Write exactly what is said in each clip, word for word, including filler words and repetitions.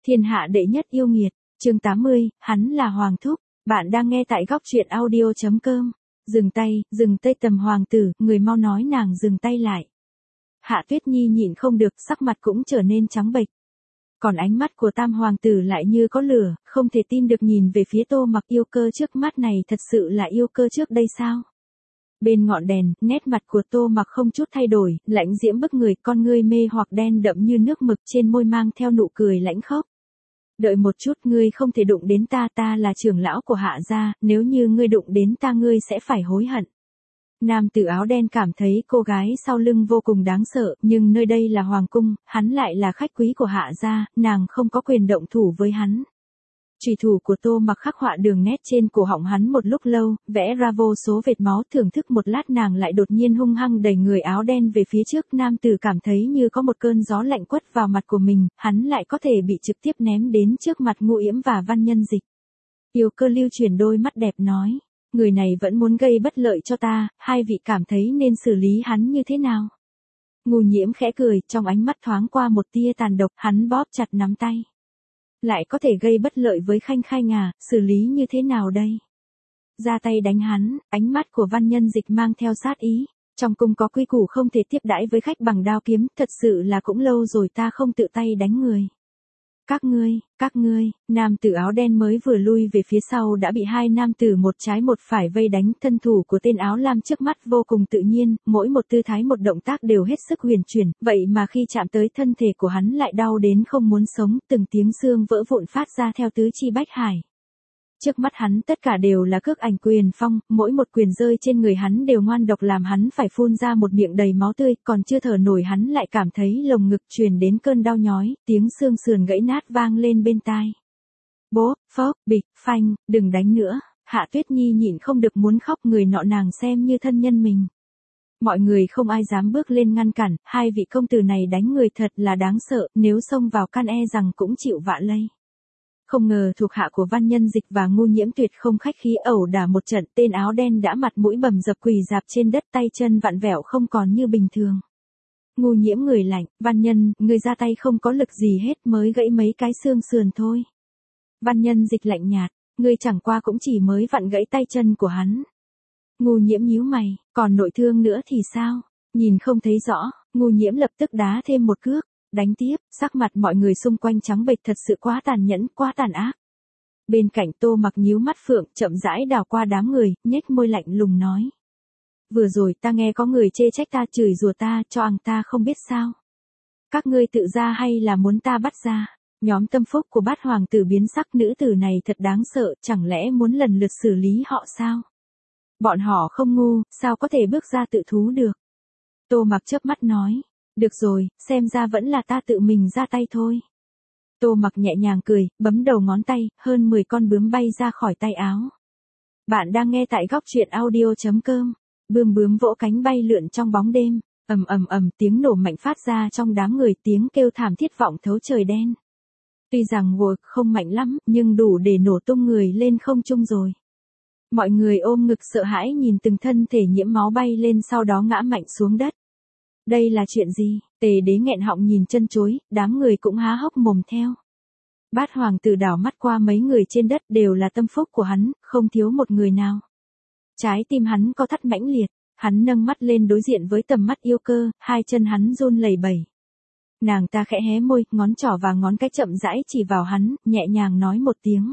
Thiên hạ đệ nhất yêu nghiệt, chương tám mươi, hắn là Hoàng Thúc. Bạn đang nghe tại góc truyện audio chấm com. Dừng tay, dừng tay Tầm hoàng tử, người mau nói nàng dừng tay lại. Hạ Tuyết Nhi nhịn không được, sắc mặt cũng trở nên trắng bệch. Còn ánh mắt của Tam hoàng tử lại như có lửa, không thể tin được nhìn về phía Tô Mặc. Yêu cơ trước mắt này thật sự là yêu cơ trước đây sao? Bên ngọn đèn, nét mặt của Tô Mặc không chút thay đổi, lãnh diễm bức người, con ngươi mê hoặc đen đậm như nước mực, trên môi mang theo nụ cười lãnh khốc. Đợi một chút, ngươi không thể đụng đến ta, ta là trưởng lão của Hạ gia, nếu như ngươi đụng đến ta ngươi sẽ phải hối hận. Nam tử áo đen cảm thấy cô gái sau lưng vô cùng đáng sợ, nhưng nơi đây là hoàng cung, hắn lại là khách quý của Hạ gia, nàng không có quyền động thủ với hắn. Chùy thủ của Tô Mặc khắc họa đường nét trên cổ họng hắn một lúc lâu, vẽ ra vô số vệt máu, thưởng thức một lát nàng lại đột nhiên hung hăng đẩy người áo đen về phía trước. Nam tử cảm thấy như có một cơn gió lạnh quất vào mặt của mình, hắn lại có thể bị trực tiếp ném đến trước mặt Ngũ Yễm và Văn Nhân Dịch. Yêu cơ lưu chuyển đôi mắt đẹp nói, người này vẫn muốn gây bất lợi cho ta, hai vị cảm thấy nên xử lý hắn như thế nào? Ngũ Nhiễm khẽ cười, trong ánh mắt thoáng qua một tia tàn độc, hắn bóp chặt nắm tay. Lại có thể gây bất lợi với Khanh Khanh à, xử lý như thế nào đây? Ra tay đánh hắn, ánh mắt của Văn Nhân Dịch mang theo sát ý. Trong cung có quy củ không thể tiếp đãi với khách bằng đao kiếm, thật sự là cũng lâu rồi ta không tự tay đánh người. Các ngươi, các ngươi, nam tử áo đen mới vừa lui về phía sau đã bị hai nam tử một trái một phải vây đánh. Thân thủ của tên áo lam trước mắt vô cùng tự nhiên, mỗi một tư thái một động tác đều hết sức huyền chuyển, vậy mà khi chạm tới thân thể của hắn lại đau đến không muốn sống, từng tiếng xương vỡ vụn phát ra theo tứ chi bách hải. Trước mắt hắn tất cả đều là cước ảnh quyền phong, mỗi một quyền rơi trên người hắn đều ngoan độc làm hắn phải phun ra một miệng đầy máu tươi, còn chưa thở nổi hắn lại cảm thấy lồng ngực truyền đến cơn đau nhói, tiếng xương sườn gãy nát vang lên bên tai. Bố, phốc, bịch, phanh, đừng đánh nữa. Hạ Tuyết Nhi nhịn không được muốn khóc, người nọ nàng xem như thân nhân mình. Mọi người không ai dám bước lên ngăn cản, hai vị công tử này đánh người thật là đáng sợ, nếu xông vào can e rằng cũng chịu vạ lây. Không ngờ thuộc hạ của Văn Nhân Dịch và Ngũ Nhiễm tuyệt không khách khí, ẩu đả một trận, tên áo đen đã mặt mũi bầm dập quỳ dạp trên đất, tay chân vặn vẹo không còn như bình thường. Ngũ Nhiễm người lạnh, Văn Nhân, người ra tay không có lực gì hết, mới gãy mấy cái xương sườn thôi. Văn Nhân Dịch lạnh nhạt, ngươi chẳng qua cũng chỉ mới vặn gãy tay chân của hắn. Ngũ Nhiễm nhíu mày, còn nội thương nữa thì sao? Nhìn không thấy rõ, Ngũ Nhiễm lập tức đá thêm một cước. Đánh tiếp, sắc mặt mọi người xung quanh trắng bệch, thật sự quá tàn nhẫn, quá tàn ác. Bên cạnh Tô Mặc nhíu mắt phượng, chậm rãi đào qua đám người, nhếch môi lạnh lùng nói. Vừa rồi ta nghe có người chê trách ta, chửi rủa ta, cho ăn ta không biết sao. Các ngươi tự ra hay là muốn ta bắt ra? Nhóm tâm phúc của Bát hoàng tử biến sắc, nữ tử này thật đáng sợ, chẳng lẽ muốn lần lượt xử lý họ sao? Bọn họ không ngu, sao có thể bước ra tự thú được? Tô Mặc chớp mắt nói. Được rồi, xem ra vẫn là ta tự mình ra tay thôi. Tô Mặc nhẹ nhàng cười, bấm đầu ngón tay, hơn mười con bướm bay ra khỏi tay áo. Bạn đang nghe tại góc truyện audio chấm com. Bươm bướm vỗ cánh bay lượn trong bóng đêm, ầm ầm ầm tiếng nổ mạnh phát ra trong đám người, tiếng kêu thảm thiết vọng thấu trời đen. Tuy rằng vội không mạnh lắm, nhưng đủ để nổ tung người lên không trung rồi. Mọi người ôm ngực sợ hãi nhìn từng thân thể nhiễm máu bay lên, sau đó ngã mạnh xuống đất. Đây là chuyện gì? Tề Đế nghẹn họng nhìn chân chối, đám người cũng há hốc mồm theo. Bát hoàng tử đảo mắt qua mấy người trên đất, đều là tâm phúc của hắn, không thiếu một người nào. Trái tim hắn co thắt mãnh liệt, hắn nâng mắt lên đối diện với tầm mắt yêu cơ, hai chân hắn run lẩy bẩy. Nàng ta khẽ hé môi, ngón trỏ và ngón cái chậm rãi chỉ vào hắn, nhẹ nhàng nói một tiếng.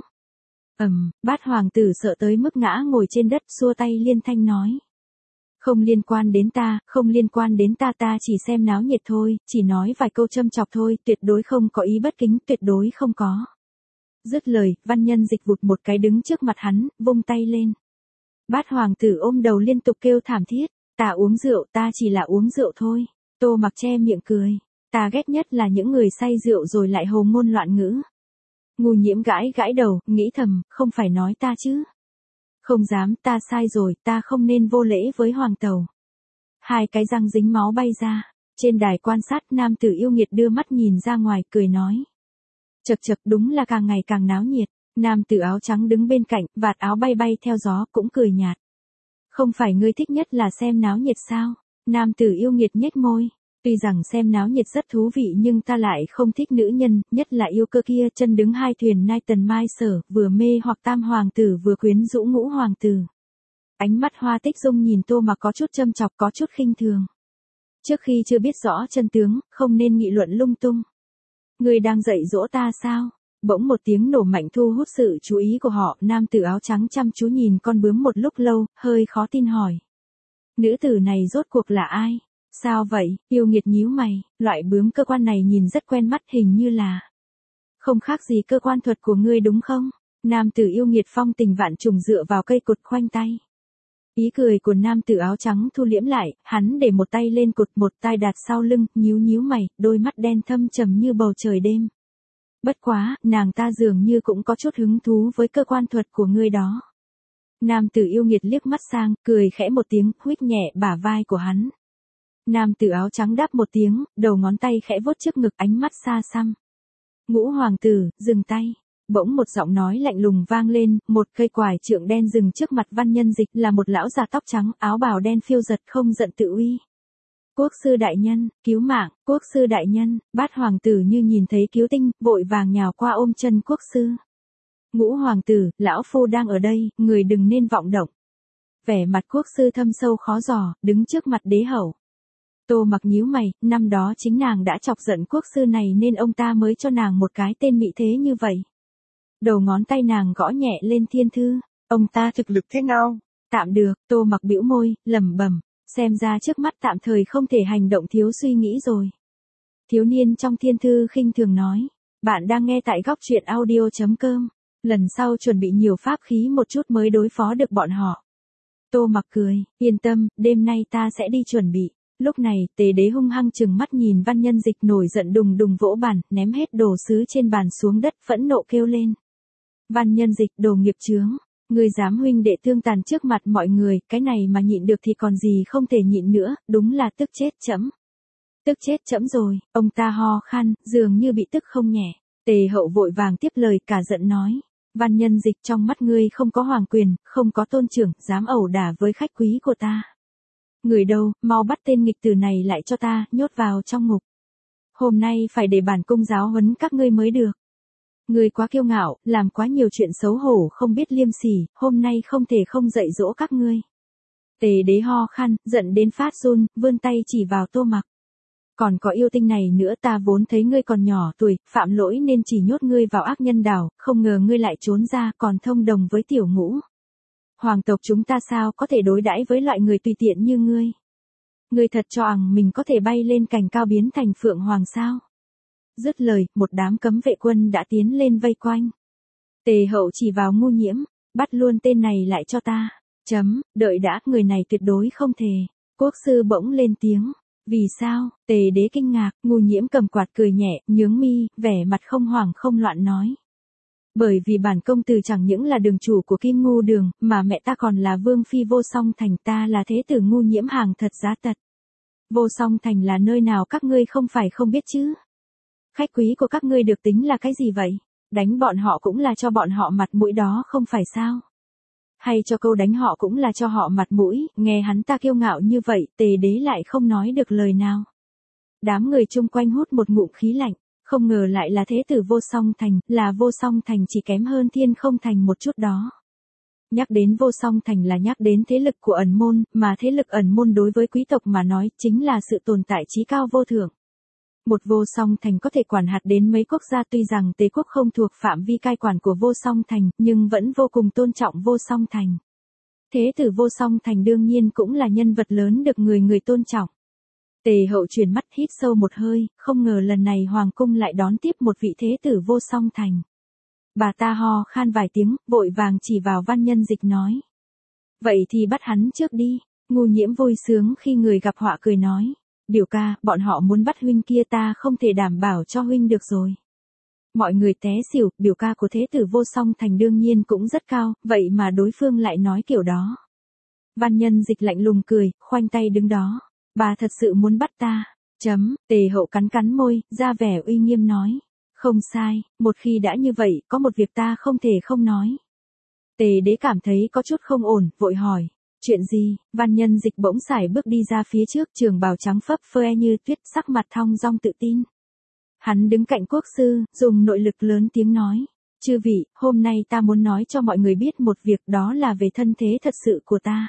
Ầm, Bát hoàng tử sợ tới mức ngã ngồi trên đất, xua tay liên thanh nói. Không liên quan đến ta, không liên quan đến ta, ta chỉ xem náo nhiệt thôi, chỉ nói vài câu châm chọc thôi, tuyệt đối không có ý bất kính, tuyệt đối không có. Dứt lời, Văn Nhân Dịch vụt một cái đứng trước mặt hắn, vung tay lên. Bát hoàng tử ôm đầu liên tục kêu thảm thiết, ta uống rượu, ta chỉ là uống rượu thôi. Tô Mặc che miệng cười, ta ghét nhất là những người say rượu rồi lại hồ ngôn loạn ngữ. Ngũ Nhiễm gãi gãi đầu, nghĩ thầm, không phải nói ta chứ. Không dám, ta sai rồi, ta không nên vô lễ với hoàng tẩu. Hai cái răng dính máu bay ra. Trên đài quan sát, nam tử yêu nghiệt đưa mắt nhìn ra ngoài, cười nói. Chật chật, đúng là càng ngày càng náo nhiệt. Nam tử áo trắng đứng bên cạnh, vạt áo bay bay theo gió, cũng cười nhạt. Không phải ngươi thích nhất là xem náo nhiệt sao? Nam tử yêu nghiệt nhếch môi. Tuy rằng xem náo nhiệt rất thú vị nhưng ta lại không thích nữ nhân, nhất là yêu cơ kia chân đứng hai thuyền nai tần mai sở, vừa mê hoặc tam hoàng tử vừa quyến rũ ngũ hoàng tử. Ánh mắt Hoa Tích Dung nhìn Tô Mặc có chút châm chọc có chút khinh thường. Trước khi chưa biết rõ chân tướng, không nên nghị luận lung tung. Người đang dạy dỗ ta sao? Bỗng một tiếng nổ mạnh thu hút sự chú ý của họ, nam tử áo trắng chăm chú nhìn con bướm một lúc lâu, hơi khó tin hỏi. Nữ tử này rốt cuộc là ai? Sao vậy? Yêu nghiệt nhíu mày, loại bướm cơ quan này nhìn rất quen mắt hình như là. Không khác gì cơ quan thuật của ngươi đúng không? Nam tử yêu nghiệt phong tình vạn trùng dựa vào cây cột khoanh tay. Ý cười của nam tử áo trắng thu liễm lại, hắn để một tay lên cột một tay đặt sau lưng, nhíu nhíu mày, đôi mắt đen thâm trầm như bầu trời đêm. Bất quá, nàng ta dường như cũng có chút hứng thú với cơ quan thuật của ngươi đó. Nam tử yêu nghiệt liếc mắt sang, cười khẽ một tiếng, huých nhẹ bả vai của hắn. Nam tử áo trắng đáp một tiếng, đầu ngón tay khẽ vuốt trước ngực, ánh mắt xa xăm. Ngũ hoàng tử, dừng tay. Bỗng một giọng nói lạnh lùng vang lên, một cây quải trượng đen dừng trước mặt Văn Nhân Dịch, là một lão già tóc trắng, áo bào đen phiêu giật không giận tự uy. Quốc sư đại nhân, cứu mạng, quốc sư đại nhân. Bát hoàng tử như nhìn thấy cứu tinh, vội vàng nhào qua ôm chân quốc sư. Ngũ hoàng tử, lão phu đang ở đây, người đừng nên vọng động. Vẻ mặt quốc sư thâm sâu khó dò, đứng trước mặt đế hậu. Tô Mặc nhíu mày, năm đó chính nàng đã chọc giận quốc sư này nên ông ta mới cho nàng một cái tên mỹ thế như vậy. Đầu ngón tay nàng gõ nhẹ lên thiên thư, ông ta thực lực thế nào? Tạm được, Tô Mặc bĩu môi, lẩm bẩm, xem ra trước mắt tạm thời không thể hành động thiếu suy nghĩ rồi. Thiếu niên trong thiên thư khinh thường nói, bạn đang nghe tại góc truyện audio chấm com, lần sau chuẩn bị nhiều pháp khí một chút mới đối phó được bọn họ. Tô Mặc cười, yên tâm, đêm nay ta sẽ đi chuẩn bị. Lúc này, Tề Đế hung hăng chừng mắt nhìn Văn Nhân Dịch nổi giận đùng đùng vỗ bàn, ném hết đồ sứ trên bàn xuống đất, phẫn nộ kêu lên. Văn Nhân Dịch, đồ nghiệp chướng, ngươi dám huynh đệ tương tàn trước mặt mọi người, cái này mà nhịn được thì còn gì không thể nhịn nữa, đúng là tức chết chấm. Tức chết chấm rồi, ông ta ho khan, dường như bị tức không nhẹ. Tề Hậu vội vàng tiếp lời cả giận nói. Văn Nhân Dịch, trong mắt ngươi không có hoàng quyền, không có tôn trưởng, dám ẩu đả với khách quý của ta. Người đâu, mau bắt tên nghịch tử này lại cho ta, nhốt vào trong ngục. Hôm nay phải để bản cung giáo huấn các ngươi mới được. Người quá kiêu ngạo, làm quá nhiều chuyện xấu hổ không biết liêm sỉ, hôm nay không thể không dạy dỗ các ngươi. Tề Đế ho khan, giận đến phát run, vươn tay chỉ vào Tô Mặc. Còn có yêu tinh này nữa, ta vốn thấy ngươi còn nhỏ tuổi, phạm lỗi nên chỉ nhốt ngươi vào ác nhân đảo, không ngờ ngươi lại trốn ra còn thông đồng với tiểu ngũ. Hoàng tộc chúng ta sao có thể đối đãi với loại người tùy tiện như ngươi? Ngươi thật cho rằng mình có thể bay lên cành cao biến thành phượng hoàng sao? Dứt lời, một đám cấm vệ quân đã tiến lên vây quanh. Tề Hậu chỉ vào Ngu Nhiễm, bắt luôn tên này lại cho ta. Chấm, đợi đã, người này tuyệt đối không thể. Quốc sư bỗng lên tiếng. Vì sao? Tề Đế kinh ngạc, Ngu Nhiễm cầm quạt cười nhẹ, nhướng mi, vẻ mặt không hoảng không loạn nói. Bởi vì bản công tử chẳng những là đường chủ của Kim Ngu Đường, mà mẹ ta còn là vương phi Vô Song Thành, ta là thế tử Ngu Nhiễm hàng thật giá tật. Vô Song Thành là nơi nào các ngươi không phải không biết chứ? Khách quý của các ngươi được tính là cái gì vậy? Đánh bọn họ cũng là cho bọn họ mặt mũi đó không phải sao? Hay cho câu đánh họ cũng là cho họ mặt mũi, nghe hắn ta kiêu ngạo như vậy, Tề Đế lại không nói được lời nào. Đám người chung quanh hút một ngụm khí lạnh, không ngờ lại là thế tử Vô Song Thành, là Vô Song Thành chỉ kém hơn Thiên Không Thành một chút đó. Nhắc đến Vô Song Thành là nhắc đến thế lực của ẩn môn, mà thế lực ẩn môn đối với quý tộc mà nói chính là sự tồn tại chí cao vô thượng. Một Vô Song Thành có thể quản hạt đến mấy quốc gia, tuy rằng Tế quốc không thuộc phạm vi cai quản của Vô Song Thành, nhưng vẫn vô cùng tôn trọng Vô Song Thành. Thế tử Vô Song Thành đương nhiên cũng là nhân vật lớn được người người tôn trọng. Tề Hậu chuyển mắt hít sâu một hơi, không ngờ lần này Hoàng cung lại đón tiếp một vị thế tử Vô Song Thành. Bà ta ho khan vài tiếng, vội vàng chỉ vào Văn Nhân Dịch nói. Vậy thì bắt hắn trước đi. Ngu Nhiễm vui sướng khi người gặp họa cười nói. Biểu ca, bọn họ muốn bắt huynh kia, ta không thể đảm bảo cho huynh được rồi. Mọi người té xỉu, biểu ca của thế tử Vô Song Thành đương nhiên cũng rất cao, vậy mà đối phương lại nói kiểu đó. Văn Nhân Dịch lạnh lùng cười, khoanh tay đứng đó. Bà thật sự muốn bắt ta. Chấm, Tề Hậu cắn cắn môi, ra vẻ uy nghiêm nói. Không sai, một khi đã như vậy, có một việc ta không thể không nói. Tề Đế cảm thấy có chút không ổn, vội hỏi. Chuyện gì? Văn Nhân Dịch bỗng sải bước đi ra phía trước, trường bào trắng phấp phơ như tuyết, sắc mặt thong dong tự tin. Hắn đứng cạnh quốc sư, dùng nội lực lớn tiếng nói. Chư vị, hôm nay ta muốn nói cho mọi người biết một việc, đó là về thân thế thật sự của ta.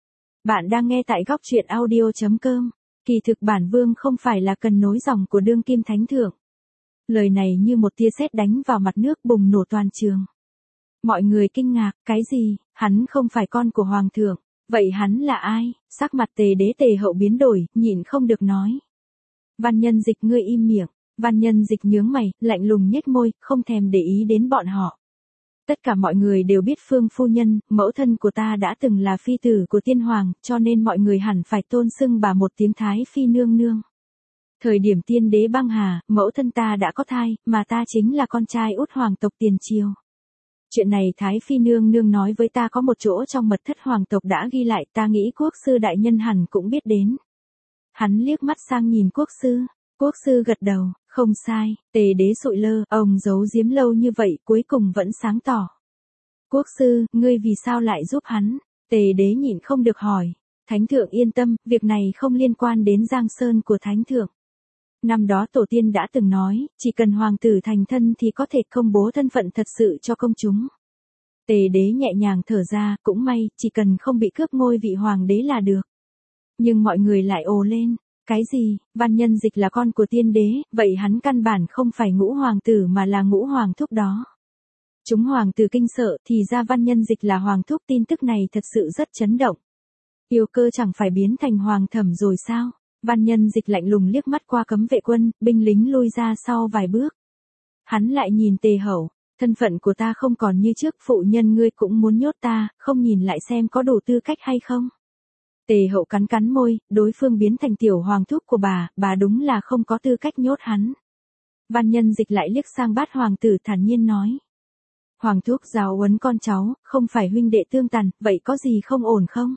Bạn đang nghe tại góc truyện audio chấm com. Kỳ thực bản vương không phải là cần nối dòng của đương kim thánh thượng. Lời này như một tia sét đánh vào mặt nước, bùng nổ toàn trường. Mọi người kinh ngạc, cái gì, hắn không phải con của hoàng thượng, vậy hắn là ai? Sắc mặt Tề Đế Tề Hậu biến đổi, nhịn không được nói. Văn Nhân Dịch, ngươi im miệng. Văn Nhân Dịch nhướng mày, lạnh lùng nhếch môi, không thèm để ý đến bọn họ. Tất cả mọi người đều biết Phương phu nhân, mẫu thân của ta đã từng là phi tử của tiên hoàng, cho nên mọi người hẳn phải tôn xưng bà một tiếng Thái Phi nương nương. Thời điểm tiên đế băng hà, mẫu thân ta đã có thai, mà ta chính là con trai út hoàng tộc tiền triều. Chuyện này Thái Phi nương nương nói với ta có một chỗ trong mật thất hoàng tộc đã ghi lại, ta nghĩ quốc sư đại nhân hẳn cũng biết đến. Hắn liếc mắt sang nhìn quốc sư, quốc sư gật đầu, không sai, Tề Đế sụi lơ, ông giấu giếm lâu như vậy cuối cùng vẫn sáng tỏ. Quốc sư, ngươi vì sao lại giúp hắn? Tề Đế nhịn không được hỏi. Thánh thượng yên tâm, việc này không liên quan đến Giang Sơn của thánh thượng. Năm đó tổ tiên đã từng nói, chỉ cần hoàng tử thành thân thì có thể công bố thân phận thật sự cho công chúng. Tề Đế nhẹ nhàng thở ra, cũng may, chỉ cần không bị cướp ngôi vị hoàng đế là được. Nhưng mọi người lại ồ lên. Cái gì? Văn Nhân Dịch là con của tiên đế, vậy hắn căn bản không phải ngũ hoàng tử mà là ngũ hoàng thúc đó. Chúng hoàng tử kinh sợ, thì ra Văn Nhân Dịch là hoàng thúc, tin tức này thật sự rất chấn động. Yêu Cơ chẳng phải biến thành hoàng thẩm rồi sao? Văn Nhân Dịch lạnh lùng liếc mắt qua cấm vệ quân, binh lính lui ra sau vài bước. Hắn lại nhìn Tề Hậu, thân phận của ta không còn như trước, phụ nhân ngươi cũng muốn nhốt ta, không nhìn lại xem có đủ tư cách hay không? Tề Hậu cắn cắn môi, đối phương biến thành tiểu hoàng thúc của bà, bà đúng là không có tư cách nhốt hắn. Văn Nhân Dịch lại liếc sang Bát hoàng tử thản nhiên nói. Hoàng thúc giáo huấn con cháu, không phải huynh đệ tương tàn, vậy có gì không ổn không?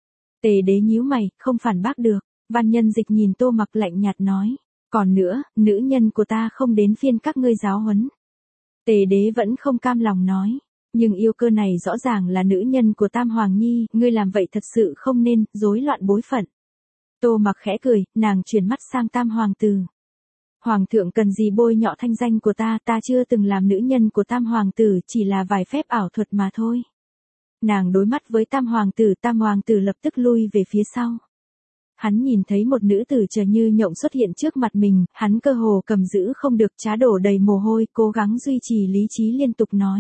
Tề Đế nhíu mày, không phản bác được. Văn Nhân Dịch nhìn Tô Mặc lạnh nhạt nói. Còn nữa, nữ nhân của ta không đến phiên các ngươi giáo huấn. Tề Đế vẫn không cam lòng nói. Nhưng Yêu Cơ này rõ ràng là nữ nhân của Tam Hoàng Nhi, ngươi làm vậy thật sự không nên, rối loạn bối phận. Tô Mặc khẽ cười, nàng chuyển mắt sang Tam Hoàng tử. Hoàng thượng cần gì bôi nhọ thanh danh của ta, ta chưa từng làm nữ nhân của Tam Hoàng tử, chỉ là vài phép ảo thuật mà thôi. Nàng đối mắt với Tam Hoàng tử, Tam Hoàng tử lập tức lui về phía sau. Hắn nhìn thấy một nữ tử chờ như nhộng xuất hiện trước mặt mình, hắn cơ hồ cầm giữ không được, trá đổ đầy mồ hôi, cố gắng duy trì lý trí liên tục nói.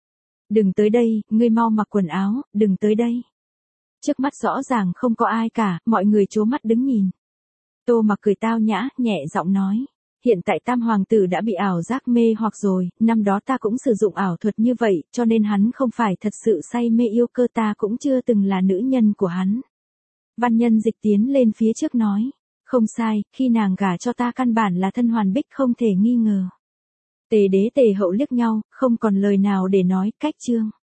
Đừng tới đây, ngươi mau mặc quần áo, đừng tới đây. Trước mắt rõ ràng không có ai cả, mọi người trố mắt đứng nhìn. Tô Mặc cười tao nhã, nhẹ giọng nói. Hiện tại Tam Hoàng tử đã bị ảo giác mê hoặc rồi, năm đó ta cũng sử dụng ảo thuật như vậy, cho nên hắn không phải thật sự say mê Yêu Cơ, ta cũng chưa từng là nữ nhân của hắn. Văn Nhân Dịch tiến lên phía trước nói. Không sai, khi nàng gả cho ta căn bản là thân hoàn bích không thể nghi ngờ. Tề Đế Tề Hậu liếc nhau, không còn lời nào để nói, cách chương.